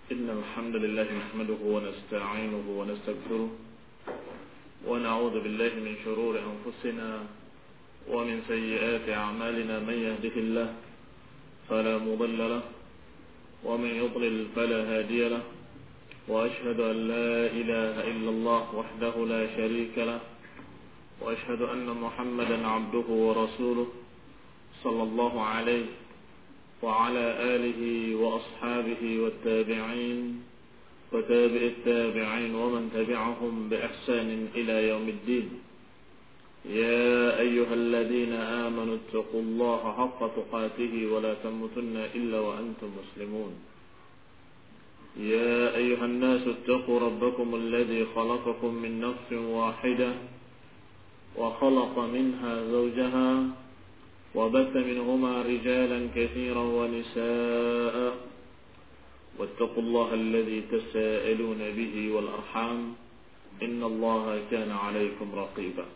إن الحمد لله نحمده ونستعينه ونستغفره ونعوذ بالله من شرور أنفسنا ومن سيئات أعمالنا. من يهده الله فلا مضل له ومن يضلل فلا هادي له وأشهد أن لا إله إلا الله وحده لا شريك له وأشهد أن محمدا عبده ورسوله صلى الله عليه وعلى آله وأصحابه والتابعين وتابع التابعين ومن تبعهم بإحسان إلى يوم الدين. يا أيها الذين آمنوا اتقوا الله حق تقاته ولا تموتن إلا وأنتم مسلمون. يا أيها الناس اتقوا ربكم الذي خلقكم من نفس واحدة وخلق منها زوجها وبث منهما رجالا كثيرا ونساء واتقوا الله الذي تساءلون به والأرحام إن الله كان عليكم رقيبا.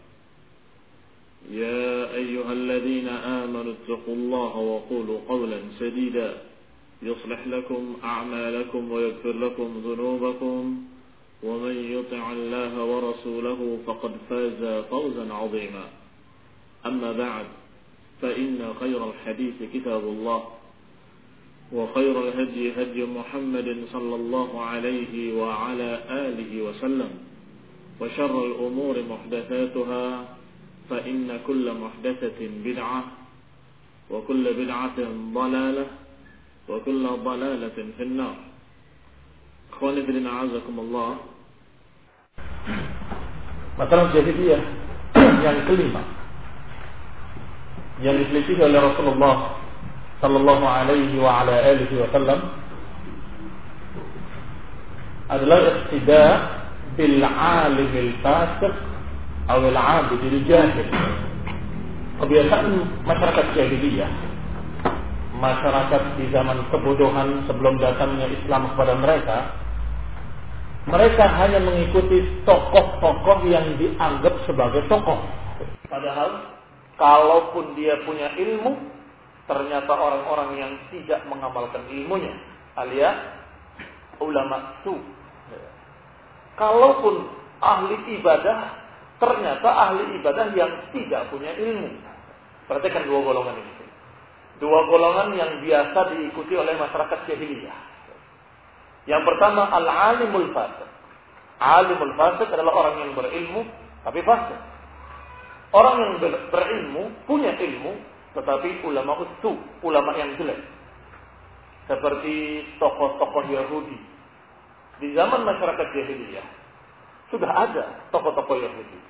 يا أيها الذين آمنوا اتقوا الله وقولوا قولا سديدا يصلح لكم أعمالكم ويغفر لكم ذنوبكم ومن يطع الله ورسوله فقد فاز فوزا عظيما. أما بعد فإن خير الحديث كتاب الله وخير الهدي هدي محمد صلى الله عليه وعلى آله وسلم وشر الأمور محدثاتها فإن كل محدثة بدعة وكل بدعة ضلالة وكل ضلالة في النار. Ikhwani fillah a'azakumullah. Masalah jahiliyah yang kelima yang diteliti oleh Rasulullah sallallahu alaihi wa ala alihi wasallam adalah iqtida' bil 'alim al fasiq atau al 'abid al jahil. Kebiasaan masyarakat jahiliyah, masyarakat di zaman kebodohan sebelum datangnya Islam kepada mereka hanya mengikuti tokoh-tokoh yang dianggap sebagai tokoh. Padahal kalaupun dia punya ilmu, ternyata orang-orang yang tidak mengamalkan ilmunya, alias ulama su. Kalaupun ahli ibadah, ternyata ahli ibadah yang tidak punya ilmu. Perhatikan dua golongan ini. Dua golongan yang biasa diikuti oleh masyarakat jahiliyah. Yang pertama al-alimul fasik. Alimul fasik adalah orang yang berilmu tapi fasik. Orang yang berilmu, punya ilmu, tetapi ulama ustu, ulama yang jelek. Seperti tokoh-tokoh Yahudi. Di zaman masyarakat jahiliyah sudah ada tokoh-tokoh Yahudi.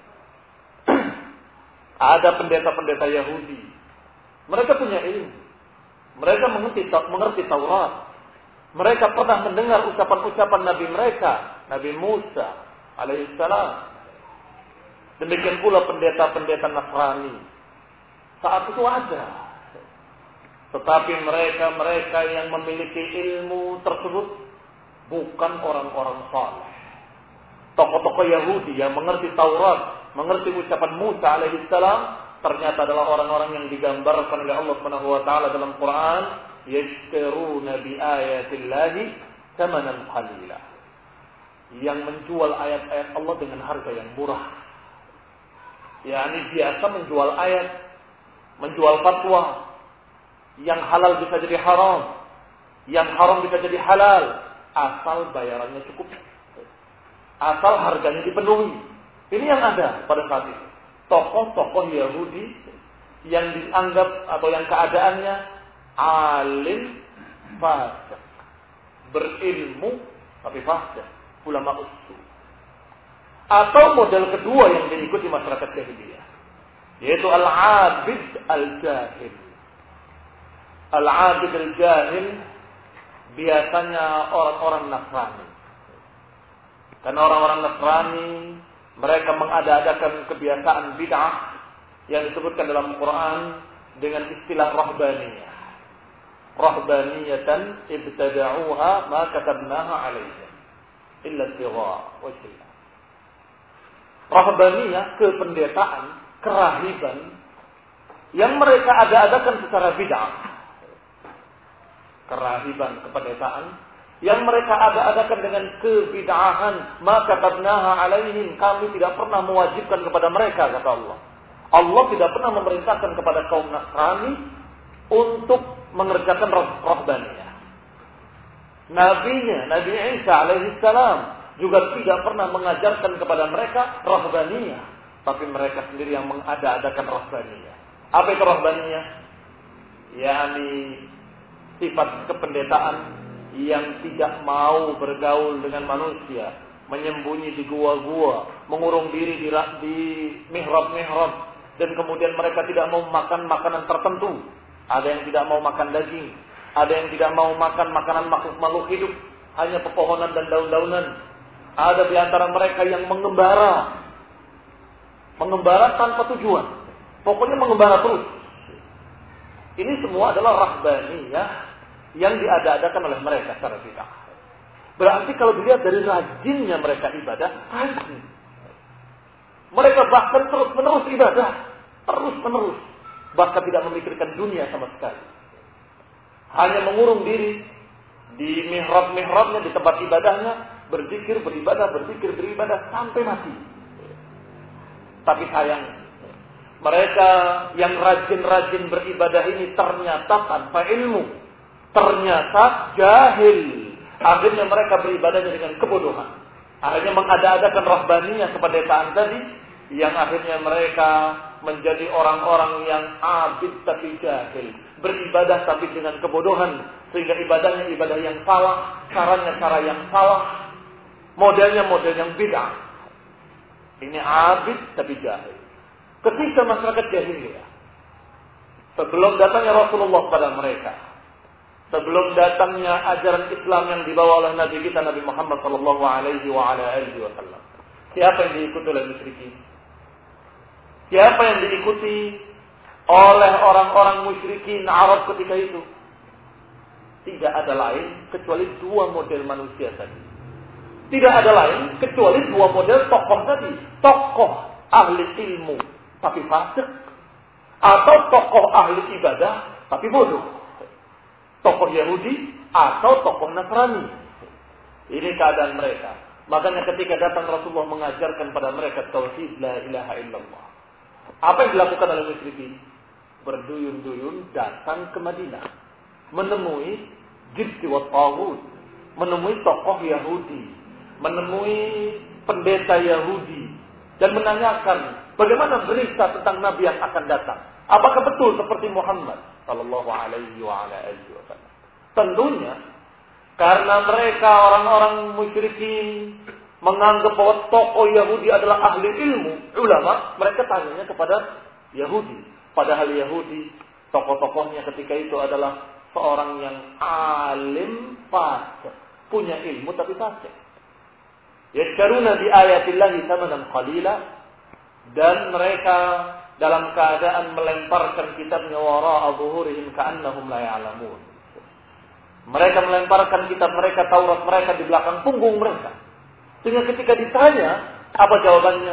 Ada pendeta-pendeta Yahudi. Mereka punya ilmu. Mereka mengerti Taurat. Mereka pernah mendengar ucapan-ucapan Nabi mereka, Nabi Musa alaihissalam. Demikian pula pendeta-pendeta Nasrani. Saat itu ada. Tetapi mereka yang memiliki ilmu tersebut bukan orang-orang saleh. Tokoh-tokoh Yahudi yang mengerti Taurat, mengerti ucapan Musa alaihissalam, ternyata adalah orang-orang yang digambarkan oleh Allah Subhanahu wa taala dalam Quran, yashtaruna bi ayatillahi thamanan qalila. Yang menjual ayat-ayat Allah dengan harga yang murah. yakni biasa menjual ayat, menjual fatwa. Yang halal bisa jadi haram, yang haram bisa jadi halal, asal bayarannya cukup, asal harganya dipenuhi. Ini yang ada pada saat itu. Tokoh-tokoh Yahudi yang dianggap atau yang keadaannya alim fasik, berilmu tapi fasik, ulama usul. Atau model kedua yang diikuti masyarakat jahiliyah, yaitu al-abid al-jahil. Al-abid al-jahil biasanya orang-orang Nasrani. Karena orang-orang Nasrani mereka mengada-adakan kebiasaan bid'ah yang disebutkan dalam Quran dengan istilah rahbaniyah. Rahbaniyatan ibtada'uha ma katabnaha 'alaihim illa ibtigha' wajhillah. Rahbaniyah, kependetaan, kerahiban yang mereka ada-adakan secara bid'ah. Kerahiban, kependetaan yang mereka ada-adakan dengan kebid'ahan, maka katabnaha alaihim, kami tidak pernah mewajibkan kepada mereka, kata Allah. Allah tidak pernah memerintahkan kepada kaum Nasrani untuk mengerjakan rahbaniyah. Nabinya, Nabi Isa alaihi salam juga tidak pernah mengajarkan kepada mereka rahbaniyah, tapi mereka sendiri yang mengada-adakan rahbaniyah. Apa itu rahbaniyah? yakni sifat kependetaan yang tidak mau bergaul dengan manusia, menyembunyi di gua-gua, mengurung diri di mihrab-mihrab, dan kemudian mereka tidak mau makan makanan tertentu. Ada yang tidak mau makan daging, ada yang tidak mau makan makanan makhluk-makhluk hidup, hanya pepohonan dan daun-daunan. Ada di antara mereka yang mengembara tanpa tujuan, pokoknya mengembara terus. Ini semua adalah rahbaniyah yang diada-adakan oleh mereka secara bid'ah. Berarti kalau dilihat dari rajinnya mereka ibadah, rajin. Mereka bahkan terus-menerus ibadah, terus-menerus, bahkan tidak memikirkan dunia sama sekali. Hanya mengurung diri di mihrab-mihrabnya, di tempat ibadahnya, berzikir, beribadah sampai mati. Tapi sayang, mereka yang rajin-rajin beribadah ini ternyata tanpa ilmu, ternyata jahil. Akhirnya mereka beribadahnya dengan kebodohan. Akhirnya mengada-adakan rahbaniyah kependetaan tadi, yang akhirnya mereka menjadi orang-orang yang abid tapi jahil, beribadah tapi dengan kebodohan, sehingga ibadahnya ibadah yang salah, caranya cara yang salah, modelnya model yang bid'ah. Ini abid tapi jahil. Ketika masyarakat jahiliyah, sebelum datangnya Rasulullah pada mereka, sebelum datangnya ajaran Islam yang dibawa oleh Nabi kita Nabi Muhammad sallallahu alaihi wasallam, siapa yang diikuti oleh musyrikin? Siapa yang diikuti oleh orang-orang musyrikin Arab ketika itu? Tidak ada lain kecuali dua model manusia tadi. Tidak ada lain kecuali dua model tokoh tadi. Tokoh ahli ilmu tapi fasik, atau tokoh ahli ibadah tapi bodoh. Tokoh Yahudi atau tokoh Nasrani. Ini keadaan mereka. Makanya ketika datang Rasulullah mengajarkan pada mereka tauhid la ilaha illallah, apa yang dilakukan oleh musyrikin? Berduyun-duyun datang ke Madinah, menemui Jibti wa Taghut, menemui tokoh Yahudi, menemui pendeta Yahudi, dan menanyakan bagaimana berita tentang Nabi yang akan datang. Apakah betul seperti Muhammad sallallahu alaihi wasallam? Tentunya karena mereka orang-orang musyrikin menganggap bahwa tokoh Yahudi adalah ahli ilmu, ulama, mereka tanyanya kepada Yahudi. Padahal Yahudi, tokoh-tokohnya ketika itu adalah seorang yang alim fasik, punya ilmu tapi fasik. Yashtaruna bi ayatillahi thamanan qalila, dan mereka dalam keadaan melemparkan kitabnya wara'a zuhurihim ka'annahum la ya'lamun. Mereka melemparkan kitab mereka, Taurat mereka di belakang punggung mereka. Sehingga ketika ditanya, apa jawabannya?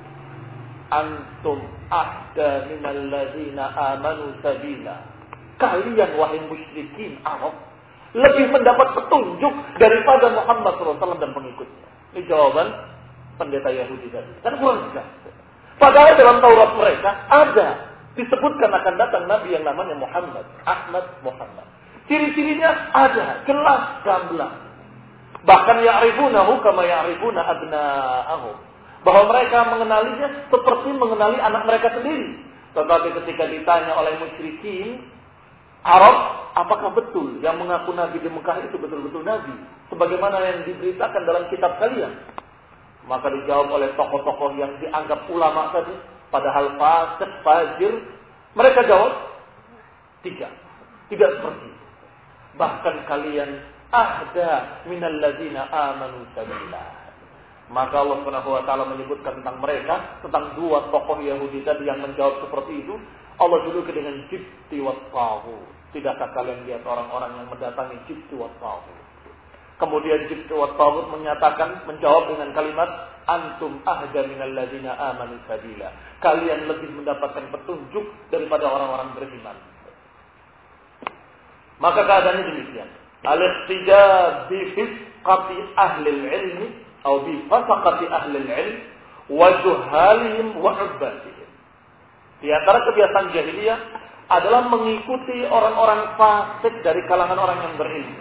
Antum ahda minal ladzina amanu sabila. Kalian wahai musyrikin Arab lebih mendapat petunjuk daripada Muhammad SAW dan pengikutnya. Ini jawaban pendeta Yahudi tadi. Kan kurang jelas. Padahal dalam Taurat mereka ada disebutkan akan datang Nabi yang namanya Muhammad, Ahmad Muhammad. Ciri-cirinya ada, jelas gamblang. Bahkan ya'rifunahu kama ya'rifuna abna'ahum. Bahwa mereka mengenalinya seperti mengenali anak mereka sendiri. Tetapi ketika ditanya oleh musyrikin Arab, apakah betul yang mengaku Nabi di Mekah itu betul-betul Nabi, sebagaimana yang diberitakan dalam kitab kalian? Maka dijawab oleh tokoh-tokoh yang dianggap ulama tadi, padahal fasik, fajir. Mereka jawab, tidak seperti itu. Bahkan kalian ahda minal ladzina amanu sabila. Maka Allah Subhanahu wa taala menyebutkan tentang mereka, tentang dua tokoh Yahudi tadi yang menjawab seperti itu. Allah juluki dengan Jibti wa Taghut. Tidakkah kalian lihat orang-orang yang mendatangi Jibti wa Taghut? Kemudian Jibti wa Taghut menjawab dengan kalimat antum ahda minal ladzina amanu sabila. Kalian lebih mendapatkan petunjuk daripada orang-orang beriman. Maka keadaannya demikian. al-ihtijab bi fisqati ahli al-ilm atau bi fasaqati ahli al-ilm wa juhalihim wa ubbadihim. Di antara kebiasaan jahiliyah adalah mengikuti orang-orang fasik dari kalangan orang yang berilmu.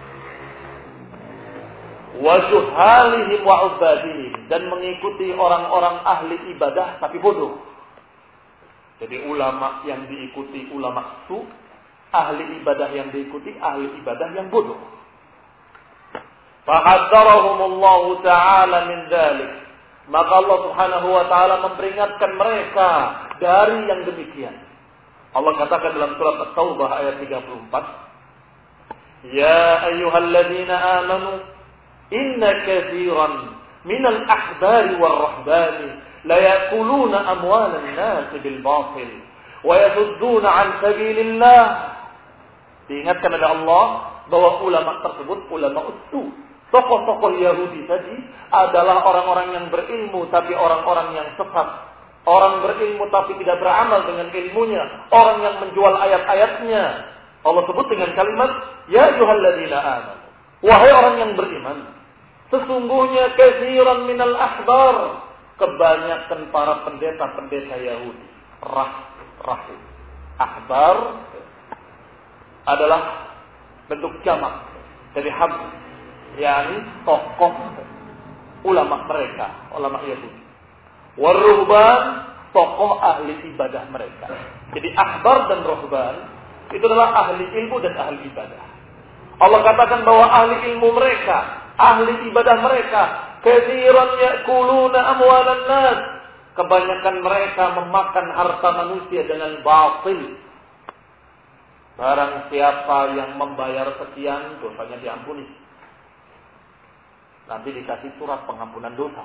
Wa juhalihim wa ubbadihim, dan mengikuti orang-orang ahli ibadah tapi bodoh. Jadi ulama yang diikuti ulama su, ahli ibadah yang diikuti ahli ibadah yang bodoh. Fahadzarahumullahu ta'ala min dzalik. Maka Allah Subhanahu wa taala memperingatkan mereka dari yang demikian. Allah katakan dalam surat At-Taubah ayat 34, "Ya ayyuhalladzina amanu inna katsiran minal ahbari war-rahbani la ya'kuluna amwalan nas bil batil wa yasudduna 'an sabilillah." Diingatkan oleh Allah bahwa ulama tersebut ulama ustu. Tokoh-tokoh Yahudi tadi adalah orang-orang yang berilmu tapi orang-orang yang sesat. Orang berilmu tapi tidak beramal dengan ilmunya. Orang yang menjual ayat-ayatnya. Allah sebut dengan kalimat, "Ya ayyuhalladzina amanu." Wahai orang yang beriman. Sesungguhnya katsiran minal ahbar. Kebanyakan para pendeta-pendeta Yahudi. Rahib. Ahbar adalah bentuk jamak dari habr. yakni tokoh ulama mereka, ulama Yahudi. Waruhban, tokoh ahli ibadah mereka. Jadi ahbar dan ruhban itu adalah ahli ilmu dan ahli ibadah. Allah katakan bahwa ahli ilmu mereka, ahli ibadah mereka, katsiran ya'kuluna amwalan nas. Kebanyakan mereka memakan harta manusia dengan batil. Barang siapa yang membayar sekian, dosanya diampuni. Nanti dikasih surat pengampunan dosa.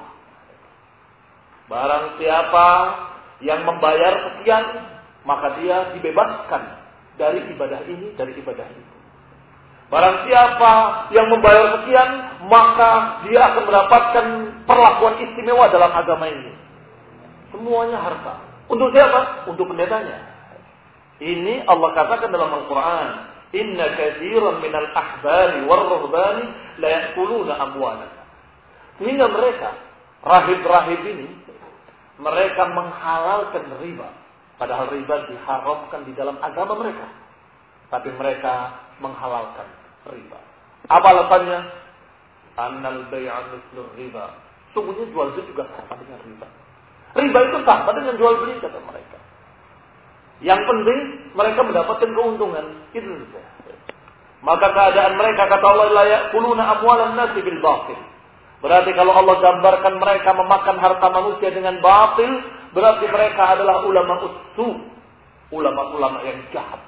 Barang siapa yang membayar sekian, maka dia dibebaskan dari ibadah ini, dari ibadah itu. Barang siapa yang membayar sekian, maka dia akan mendapatkan perlakuan istimewa dalam agama ini. Semuanya harta. Untuk siapa? Untuk pendetanya. Ini Allah katakan dalam Al-Quran. Inna katsiran minal ahbari war-ruhbani la ya'kuluna amwalan. Sehingga mereka, rahib-rahib ini, mereka menghalalkan riba. Padahal riba diharamkan di dalam agama mereka. Tapi mereka menghalalkan riba. Apa alasannya? Annal bay'a mislur riba. Sungguhnya jual beli juga sama dengan riba. Riba itu sama dengan jual beli kata mereka. Yang penting mereka mendapatkan keuntungan. Itu saja. Maka keadaan mereka kata Allah la ya'kuluna amwalan nasi bil batil. Berarti kalau Allah gambarkan mereka memakan harta manusia dengan batil, berarti mereka adalah ulama ustu, ulama-ulama yang jahat.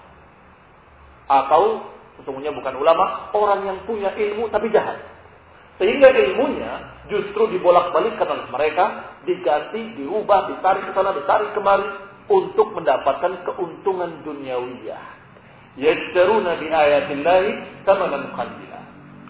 Atau sesungguhnya bukan ulama, orang yang punya ilmu tapi jahat. Sehingga ilmunya justru dibolak-balikkan oleh mereka, diganti, diubah, ditarik ke sana, ditarik kemari untuk mendapatkan keuntungan duniawiyah. Yashtaruna bi ayatillahi thamanan qalila.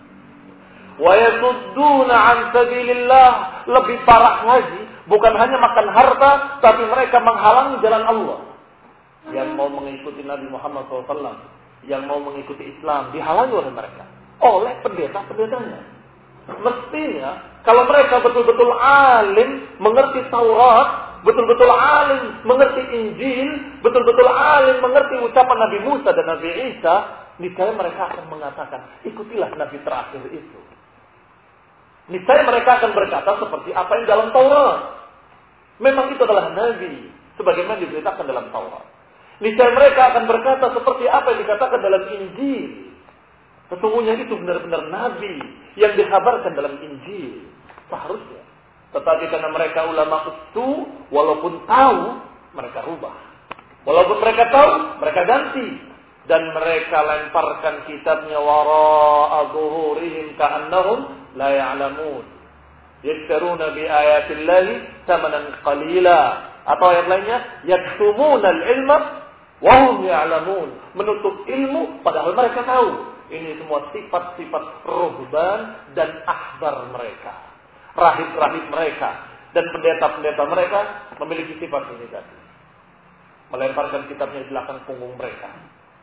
Wa yasudduna 'an sabilillah. Lebih parah lagi, bukan hanya makan harta, tapi mereka menghalangi jalan Allah. Yang mau mengikuti Nabi Muhammad SAW, yang mau mengikuti Islam, dihalangi oleh mereka, oleh pendeta-pendetanya. Mestinya, kalau mereka betul-betul alim, mengerti Taurat, betul-betul alim, mengerti Injil, betul-betul alim, mengerti ucapan Nabi Musa dan Nabi Isa, niscaya mereka akan mengatakan, ikutilah Nabi terakhir itu. Niscaya mereka akan berkata seperti apa yang dalam Taurat. Memang itu adalah Nabi, sebagaimana diberitakan dalam Taurat. Niscaya mereka akan berkata seperti apa yang dikatakan dalam Injil. Sesungguhnya itu benar-benar Nabi yang dikabarkan dalam Injil. Seharusnya. Tetapi karena mereka ulama itu, walaupun tahu, mereka rubah. Walaupun mereka tahu, mereka ganti. Dan mereka lemparkan kitabnya wara'a zuhurihim ka'annahum la ya'lamun. Yashtaruna bi ayatillahi thamanan qalila. Atau ayat lainnya, yaktumuna al-ilma wa hum ya'lamun. Menutup ilmu padahal mereka tahu. Ini semua sifat-sifat ruhban dan ahbar mereka. Rahib-rahib mereka dan pendeta-pendeta mereka memiliki sifat ini tadi. Melemparkan kitabnya di belakang punggung mereka.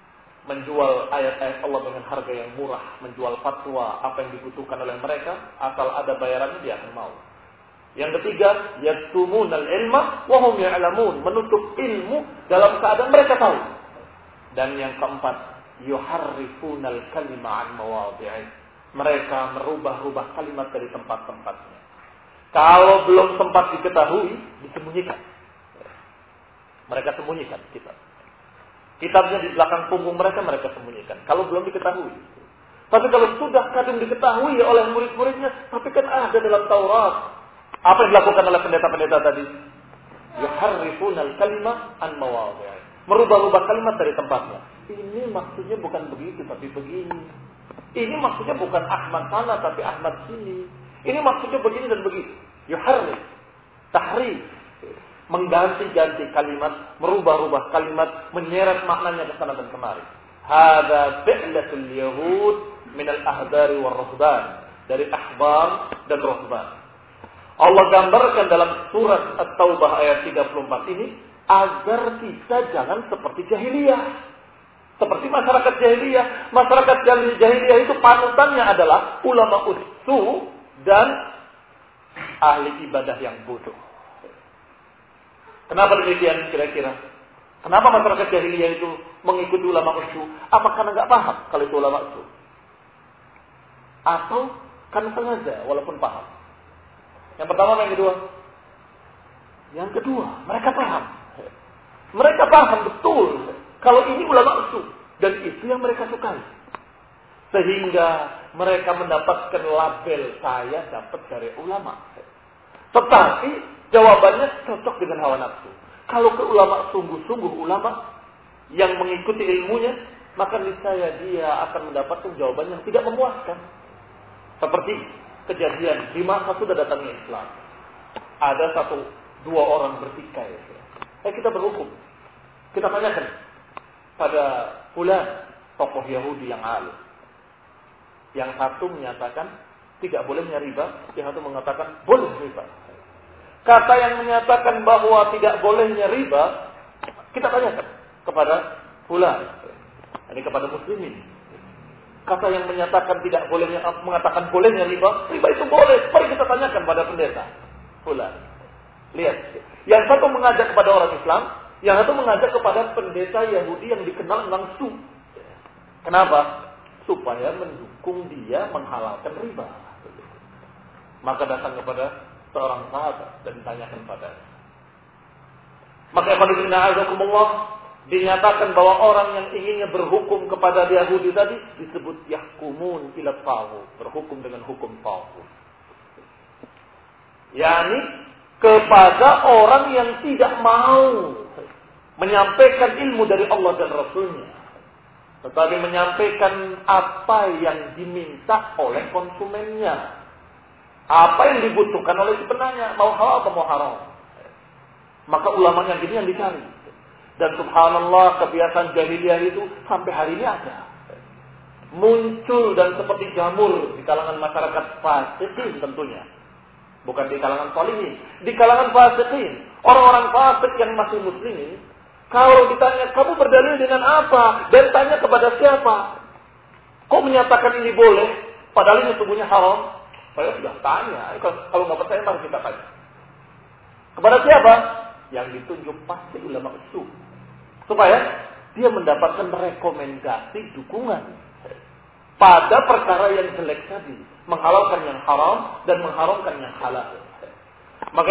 menjual ayat-ayat Allah dengan harga yang murah, menjual fatwa apa yang dibutuhkan oleh mereka, asal ada bayarannya dia akan mau. Yang ketiga, yaktumunal ilma wa hum ya'lamun, menutup ilmu dalam keadaan mereka tahu. Dan yang keempat, yuharrifunal kalima an mawadhi'i, mereka merubah-rubah kalimat dari tempat-tempatnya. Kalau belum sempat diketahui, disembunyikan. Mereka sembunyikan kitab. Kitabnya di belakang punggung mereka sembunyikan. Kalau belum diketahui. Tapi kalau sudah kadang diketahui oleh murid-muridnya, tapi kan ada dalam Taurat. Apa yang dilakukan oleh pendeta-pendeta tadi? Yuharrifunal kalima an mawadhi'i, merubah-rubah kalimat dari tempatnya. Ini maksudnya bukan begitu, tapi begini. Ini maksudnya bukan Ahmad sana, tapi Ahmad sini. Ini maksudnya begini dan begitu. Yuharrif, tahrif, mengganti-ganti kalimat, merubah-rubah kalimat, menyeret maknanya ke sana dan kemari. Hada fi'latul yahud min al-ahbari wal ruhban, dari ahbar dan ruhban. Allah gambarkan dalam surat At-Taubah ayat 34 ini agar kita jangan seperti jahiliyah. Seperti masyarakat jahiliyah. Masyarakat jahiliyah itu panutannya adalah ulama usu dan ahli ibadah yang bodoh. Kenapa demikian kira-kira? Kenapa masyarakat jahiliyah itu mengikuti ulama usu? Apa karena nggak paham kalau itu ulama usu? Atau karena sengaja walaupun paham? Yang pertama, yang kedua? Yang kedua, mereka paham. Mereka paham betul kalau ini ulama usul dan itu yang mereka sukai. Sehingga mereka mendapatkan label saya dapat dari ulama. Tetapi jawabannya cocok dengan hawa nafsu. Kalau ke ulama sungguh-sungguh ulama yang mengikuti ilmunya, maka niscaya dia akan mendapatkan jawaban yang tidak memuaskan. Seperti kejadian di masa sudah datangnya Islam. Ada 1-2 orang bertikai. Kita berhukum. Kita tanyakan pada fulan, tokoh Yahudi yang alim. Yang satu menyatakan tidak bolehnya riba, yang satu mengatakan boleh riba. Kata yang menyatakan bahwa tidak bolehnya riba, kita tanyakan kepada fulan, ini kepada muslimin. Kata yang menyatakan tidak bolehnya, mengatakan bolehnya riba itu boleh. Mari kita tanyakan pada pendeta. Fulan. Lihat. Yang satu mengajak kepada orang Islam, yang satu mengajak kepada pendeta Yahudi yang dikenal langsung. Kenapa? Supaya mendukung dia menghalalkan riba. Maka datang kepada seorang sahabat dan ditanyakan padanya. Maka dinyatakan bahwa orang yang inginnya berhukum kepada Yahudi tadi disebut yahkumun ila taghut, berhukum dengan hukum taghut. Yani kepada orang yang tidak mau menyampaikan ilmu dari Allah dan Rasulnya, tetapi menyampaikan apa yang diminta oleh konsumennya, apa yang dibutuhkan oleh si penanya, mau halal atau mau haram. Maka ulama yang gini yang dicari. Dan subhanallah, kebiasaan jahiliyah itu sampai hari ini ada. Muncul dan seperti jamur di kalangan masyarakat fasikin tentunya. Bukan di kalangan salihin. Di kalangan fasikin. Orang-orang fasik yang masih muslimin. Kalau ditanya, kamu berdalil dengan apa? Dan tanya kepada siapa? Kok menyatakan ini boleh? Padahal ini sesungguhnya haram. Saya sudah tanya. Kalau nggak percaya, mari kita tanya. Kepada siapa? Yang ditunjuk pasti ulama usul. Supaya dia mendapatkan rekomendasi dukungan pada perkara yang jelek tadi, menghalalkan yang haram dan mengharamkan yang halal. Maka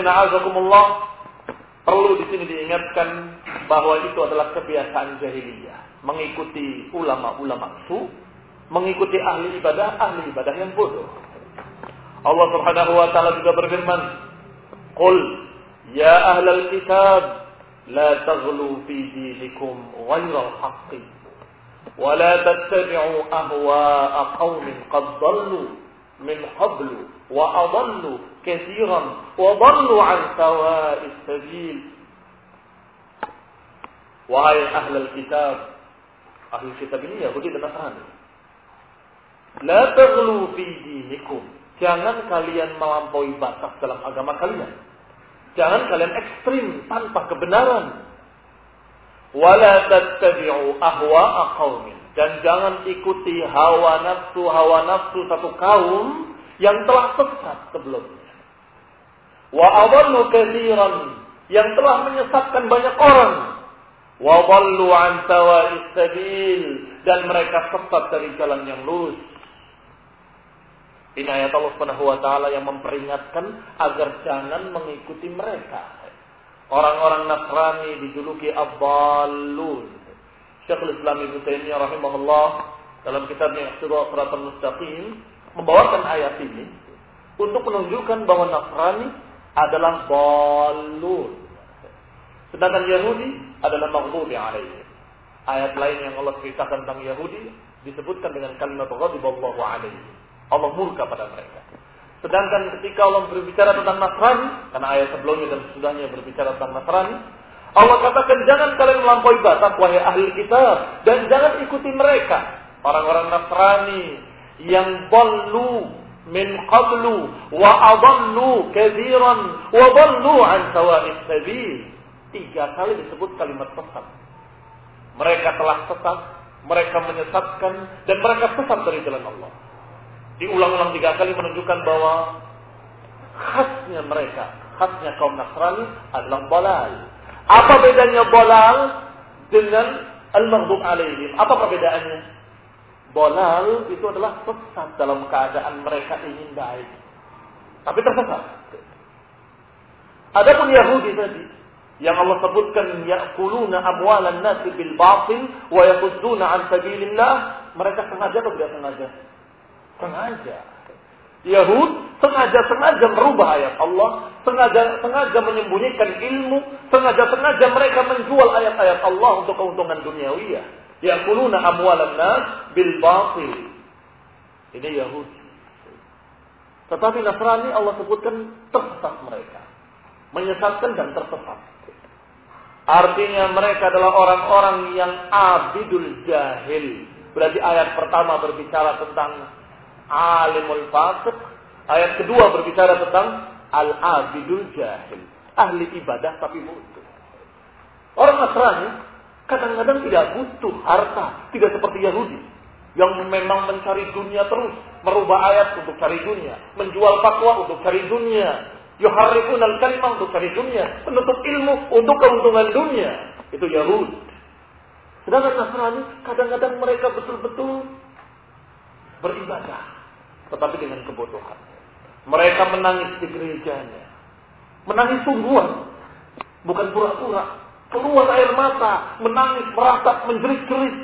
perlu di sini diingatkan bahwa itu adalah kebiasaan jahiliyah, mengikuti ulama-ulama su, mengikuti ahli ibadah yang bodoh. Allah Subhanahu wa taala juga berfirman, "Qul ya ahlal kitab لا تغلوا في دينكم غير الحق ولا تتبعوا أهواء قوم قد ضلوا من قبل وأضلوا كثيرا وضلوا عن سواء السبيل." Wahai ahlul kitab, ahli kitab ini Yahudi dan Nasrani, la taghlu fi dinikum, jangan kalian melampaui batas dalam agama kalian. Jangan kalian ekstrim tanpa kebenaran. Wala tattabi'u ahwa'a qaumin. Dan jangan ikuti hawa nafsu satu kaum yang telah sesat sebelumnya. Wa adallu katsiran, yang telah menyesatkan banyak orang. Wa dhallu an sawa'is sabil, dan mereka sesat dari jalan yang lurus. Ini ayat Allah Subhanahu wa taala yang memperingatkan agar jangan mengikuti mereka. Orang-orang Nasrani dijuluki ad-dallun. Syekhul Islam Ibnu Taimiyah rahimahullah dalam kitabnya Iqtidha' Shiratal Mustaqim membawakan ayat ini untuk menunjukkan bahwa Nasrani adalah dallun. Sedangkan Yahudi adalah maghdubi alaihim. Ayat lain yang Allah ceritakan tentang Yahudi disebutkan dengan kalimat ghadiballahu alaihim. Allah murka pada mereka. Sedangkan ketika Allah berbicara tentang Nasrani, karena ayat sebelumnya dan sesudahnya berbicara tentang Nasrani, Allah katakan jangan kalian melampaui batas wahai ahli kitab, dan jangan ikuti mereka, orang-orang Nasrani yang dhallu min qablu wa adallu katsiran wa dhallu an sawa'is sabil. 3 kali disebut kalimat sesat. Mereka telah sesat, mereka menyesatkan, dan mereka sesat dari jalan Allah. Diulang-ulang 3 kali menunjukkan bahwa khasnya mereka, khasnya kaum Nasrani adalah balal. Apa bedanya balal dengan al-maghdub alaihim? Apa perbedaannya? Balal itu adalah sesat dalam keadaan mereka ingin baik, tapi tersesat. Adapun Yahudi tadi yang Allah sebutkan ya'kuluna amwalan nasi bil batil wa yasudduna an sabilillah, mereka sengaja atau tidak sengaja? Sengaja. Yahud sengaja merubah ayat Allah, sengaja menyembunyikan ilmu, sengaja mereka menjual ayat-ayat Allah untuk keuntungan duniawiyah. Ya'kuluna amwalan nas bil batil. Ini Yahudi. Tetapi Nasrani Allah sebutkan tersesat mereka, menyesatkan dan tersesat. Artinya mereka adalah orang-orang yang abidul jahil. Berarti ayat pertama berbicara tentang alimul fasik, ayat kedua berbicara tentang al-abidul jahil, ahli ibadah tapi bodoh. Orang Nasrani kadang-kadang tidak butuh harta, tidak seperti Yahudi yang memang mencari dunia terus, merubah ayat untuk cari dunia, menjual fatwa untuk cari dunia, yuharrifuna al-kalimah untuk cari dunia, menuntut ilmu untuk keuntungan dunia. Itu Yahudi. Sedangkan Nasrani kadang-kadang mereka betul-betul beribadah, tetapi dengan kebodohan. Mereka menangis di gerejanya, menangis sungguhan, bukan pura-pura, keluar air mata, menangis, meratap, menjerit-jerit.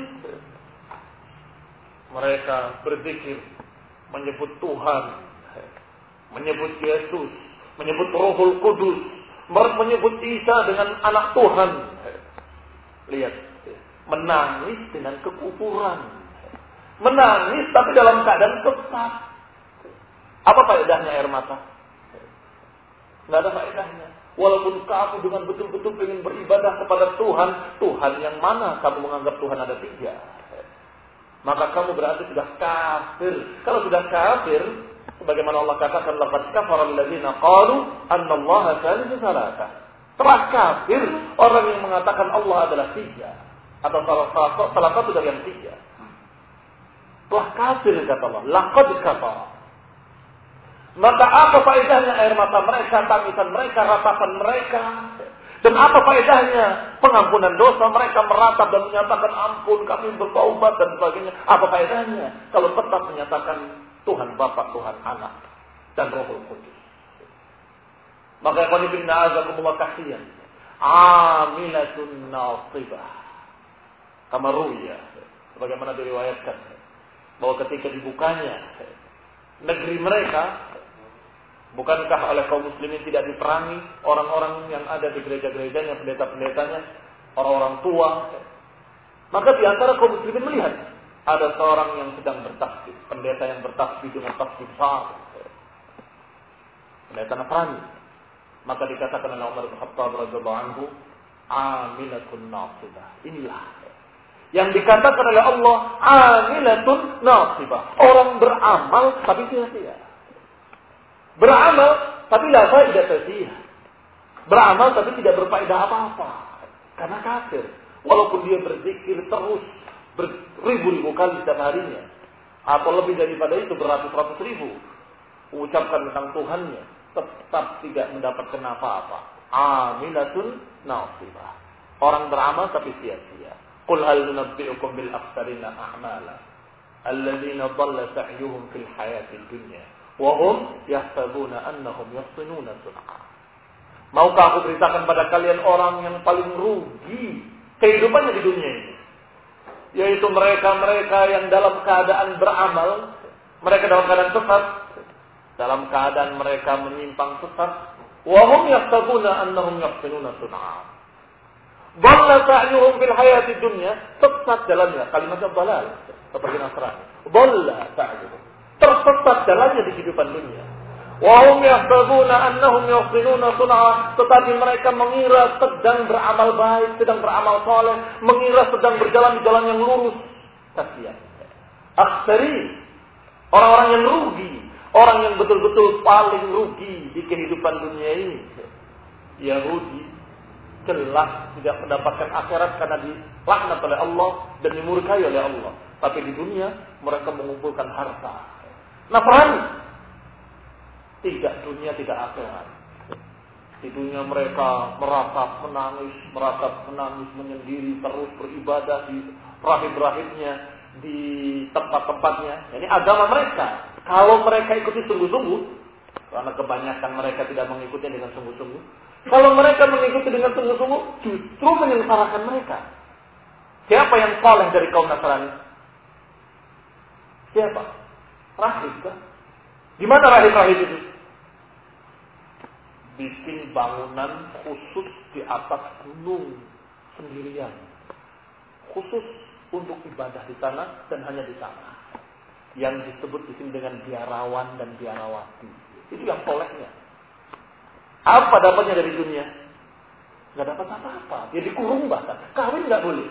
Mereka berzikir, menyebut Tuhan, menyebut Yesus, menyebut Rohul Kudus, menyebut Isa dengan anak Tuhan. Lihat, menangis dengan kekufuran. Menangis tapi dalam keadaan sesat. Apa faedahnya air mata? Tidak ada faedahnya. Walaupun kamu dengan betul-betul ingin beribadah kepada Tuhan, Tuhan yang mana kamu menganggap Tuhan ada 3? Maka kamu berarti sudah kafir. Kalau sudah kafir, sebagaimana Allah katakan, laqad kafara alladziina qalu annallaha thalithu tsalatsa. Telah kafir orang yang mengatakan Allah adalah 3 atau salah satu dari yang 3. Telah kafir kata Allah. Laqad kafara. Maka apa faedahnya air mata mereka, tangisan mereka, ratapan mereka? Dan apa faedahnya pengampunan dosa mereka meratap dan menyatakan ampun, kami bertaubat dan sebagainya? Apa faedahnya kalau tetap menyatakan Tuhan Bapa, Tuhan Anak dan Rohul Kudus? Maka qul inna a'udzubikumullah kasihan. Amilatun nasibah. Kama ruya, sebagaimana diriwayatkan bahwa ketika dibukanya negeri mereka, bukankah oleh kaum muslimin tidak diperangi orang-orang yang ada di gereja-gerejanya, pendeta-pendetanya, orang-orang tua? Maka di antara kaum muslimin melihat ada seorang yang sedang bertasbih, pendeta yang bertasbih dengan tasbih besar, pendeta Nasrani. Maka dikatakan oleh Umar bin Khattab radhiyallahu anhu, amilatun nasibah. Inilah yang dikatakan oleh Allah, amilatun nasibah. Orang beramal tapi sia-sia. Beramal tapi la faedah sia. Beramal tapi tidak berfaedah apa-apa. Karena kafir. Walaupun dia berzikir terus beribu-ribu kali setiap harinya, atau lebih daripada itu beratus-ratus ribu, mengucapkan tentang Tuhannya, tetap tidak mendapatkan apa-apa. Amilatun nasibah. Orang beramal tapi sia-sia. Qul hal nunabbi'ukum bil akhsarina a'mala alladzina dhalla sa'yuhum fil hayatid dunya wa hum yahsabuna annahum yuhsinuna sun'a. Maukah aku beritakan pada kalian orang yang paling rugi kehidupannya di dunia ini? Yaitu mereka-mereka yang dalam keadaan beramal, mereka dalam keadaan sesat, dalam keadaan mereka menyimpang sesat, wa hum yahsabuna annahum yuhsinuna sun'a. Dhalla sa'yuhum fil hayatid dunya, sesat jalannya, kalimatnya dhalal, seperti Nasrani. Dhalla sa'yuhum, tersesat jalannya di kehidupan dunia. Wa hum yahsabuna annahum yuhsinuna sun'a, tetapi mereka mengira sedang beramal baik, sedang beramal saleh, mengira sedang berjalan di jalan yang lurus. Kasihan. Akhsari, orang-orang yang rugi, orang yang betul-betul paling rugi di kehidupan dunia ini. Yahudi jelas tidak mendapatkan akhirat karena dilaknat oleh Allah dan dimurkai oleh Allah. Tapi di dunia mereka mengumpulkan harta. Nasrani tidak dunia, tidak akhirat. Di dunia mereka merasa menangis, menyendiri, terus beribadah di rahib-rahibnya, di tempat-tempatnya. Ini agama mereka. Kalau mereka ikuti sungguh-sungguh, karena kebanyakan mereka tidak mengikutinya dengan sungguh-sungguh. Kalau mereka mengikuti dengan sungguh-sungguh, justru menyengsarakan mereka. Siapa yang saleh dari kaum Nasrani? Siapa? Rahib kan? Di mana rahib-rahib itu? Bikin bangunan khusus di atas gunung sendirian. Khusus untuk ibadah di sana dan hanya di sana. Yang disebut di sini dengan biarawan dan biarawati. Itu yang solehnya. Apa dapatnya dari dunia? Nggak dapat apa-apa. Dia dikurung bahkan. Kawin nggak boleh.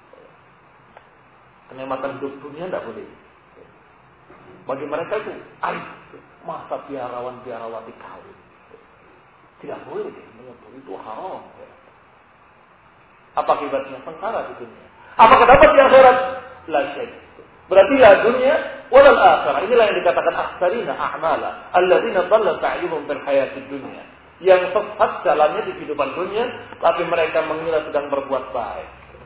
Kenikmatan hidup dunia nggak boleh. Bagi mereka itu aib. Masa biarawan biarawati kawin? Tidak boleh. Itu haram. Apa akibatnya? Sengsara di dunia. Apakah dapat di akhirat? La syai'. Berarti la dunia walal akhirah. Inilah yang dikatakan akhsarina a'mala alladzina dhalla sa'yuhum fil hayatid dunya. Yang sesat jalannya di kehidupan dunia, tapi mereka mengira sedang berbuat baik.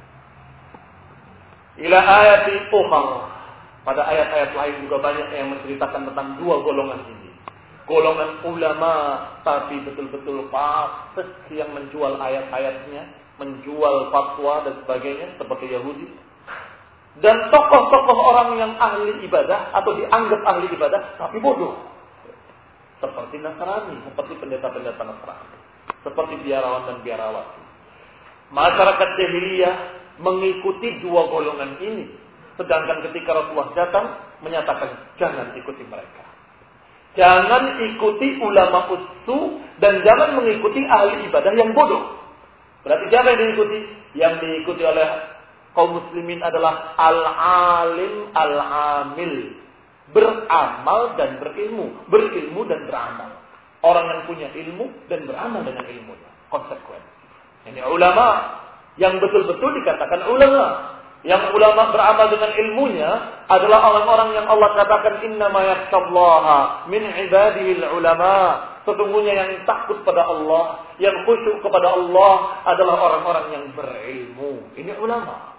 Ila ayati ukhra. Pada ayat-ayat lain juga banyak yang menceritakan tentang dua golongan ini. Golongan ulama tapi betul-betul fasik yang menjual ayat-ayatnya, menjual fatwa dan sebagainya seperti Yahudi. Dan tokoh-tokoh orang yang ahli ibadah atau dianggap ahli ibadah tapi bodoh. Seperti Nasrani, seperti pendeta-pendeta Nasrani, seperti biarawan dan biarawati. Masyarakat jahiliyah mengikuti dua golongan ini. Sedangkan ketika Rasulullah datang, menyatakan jangan ikuti mereka. Jangan ikuti ulama usu dan jangan mengikuti ahli ibadah yang bodoh. Berarti siapa yang diikuti? Yang diikuti oleh kaum muslimin adalah al-alim al-amil. Beramal dan berilmu. Berilmu dan beramal. Orang yang punya ilmu dan beramal dengan ilmunya. Konsekuen. Ini ulama yang betul-betul dikatakan ulama. Yang ulama beramal dengan ilmunya adalah orang-orang yang Allah katakan innama yakhshallaha min ibadihil ulama. Sesungguhnya yang takut pada Allah, yang khusyuk kepada Allah adalah orang-orang yang berilmu. Ini ulama.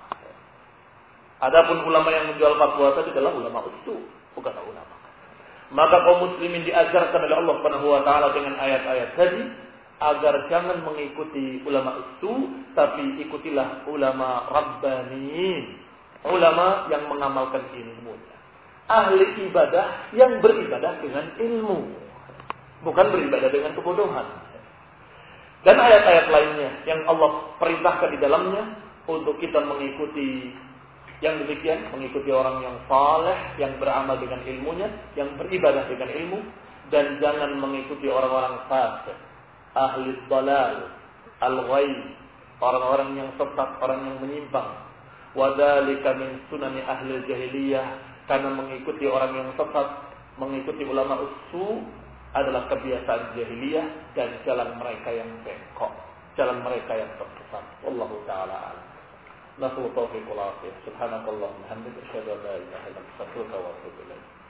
Adapun ulama yang menjual fatwa tadi adalah ulama usul. Bukan ulama. Maka kaum muslimin diajarkan oleh Allah Subhanahu wa taala dengan ayat-ayat tadi agar jangan mengikuti ulama usu, tapi ikutilah ulama rabbani, ulama yang mengamalkan ilmunya. Ahli ibadah yang beribadah dengan ilmu, bukan beribadah dengan kebodohan. Dan ayat-ayat lainnya yang Allah perintahkan di dalamnya untuk kita mengikuti yang demikian, mengikuti orang yang saleh, yang beramal dengan ilmunya, yang beribadah dengan ilmu, dan jangan mengikuti orang-orang fasik, ahli dhalal, al-ghayy, orang-orang yang sesat, orang yang menyimpang. Wa dzalika min sunani ahli jahiliyah, karena mengikuti orang yang sesat, mengikuti ulama usu adalah kebiasaan jahiliyah dan jalan mereka yang bengkok, jalan mereka yang tersesat. Wallahu taala a'lam. Nasallahu taufiq wal afiyah. Subhanakallahumma hamdika asyhadu an la ilaha illa anta astaghfiruka wa atubu ilaik.